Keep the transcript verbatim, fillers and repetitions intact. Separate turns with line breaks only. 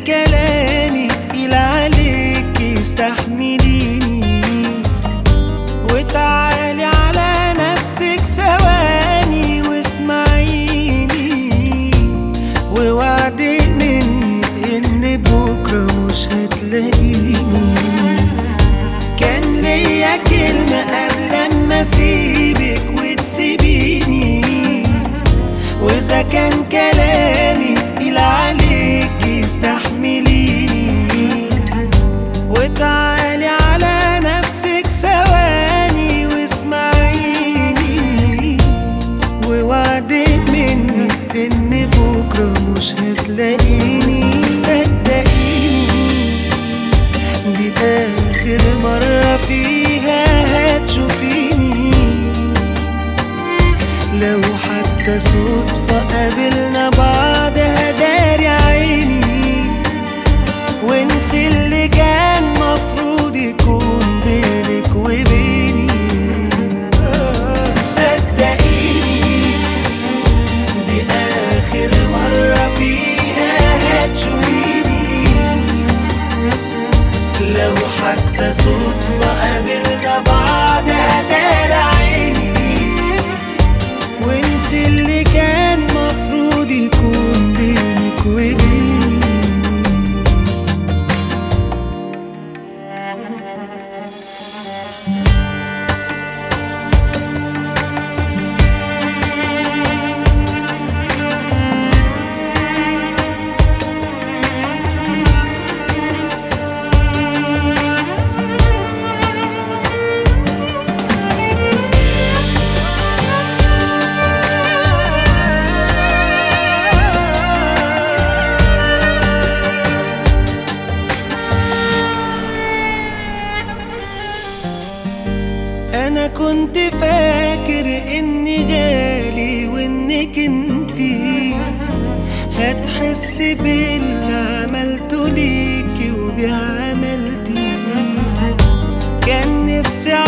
كلامي تقيل عليك استحمليني، وتعالي على نفسك ثواني واسمعيني، ووعدي مني ان بكره مش هتلاقيني. كان ليا كلمة قبل ما اسيبك وتسيبيني، واذا كان كلامي تقيل عليك استحمليني، وتعالي على نفسك ثواني واسمعيني، ووعدي مني ان بكره مش هتلاقيني. صدقيني دي آخر مرة فيها هتشوفيني، لو حتى صدفة قابلنا بعض هداري عيني، وانسي اللي كان مفروض يكون بينك وبيني. صدقيني دي آخر مرة فيها هتشوفيني، لو حتى صدفة قابلنا بعض هداري عيني، وانسي اللي كان مفروض يكون بينك وبيني. أنا كنت فاكر إني غالي وإنك انتي هتحس باللي عملته ليكي وبعملتي. كان نفسي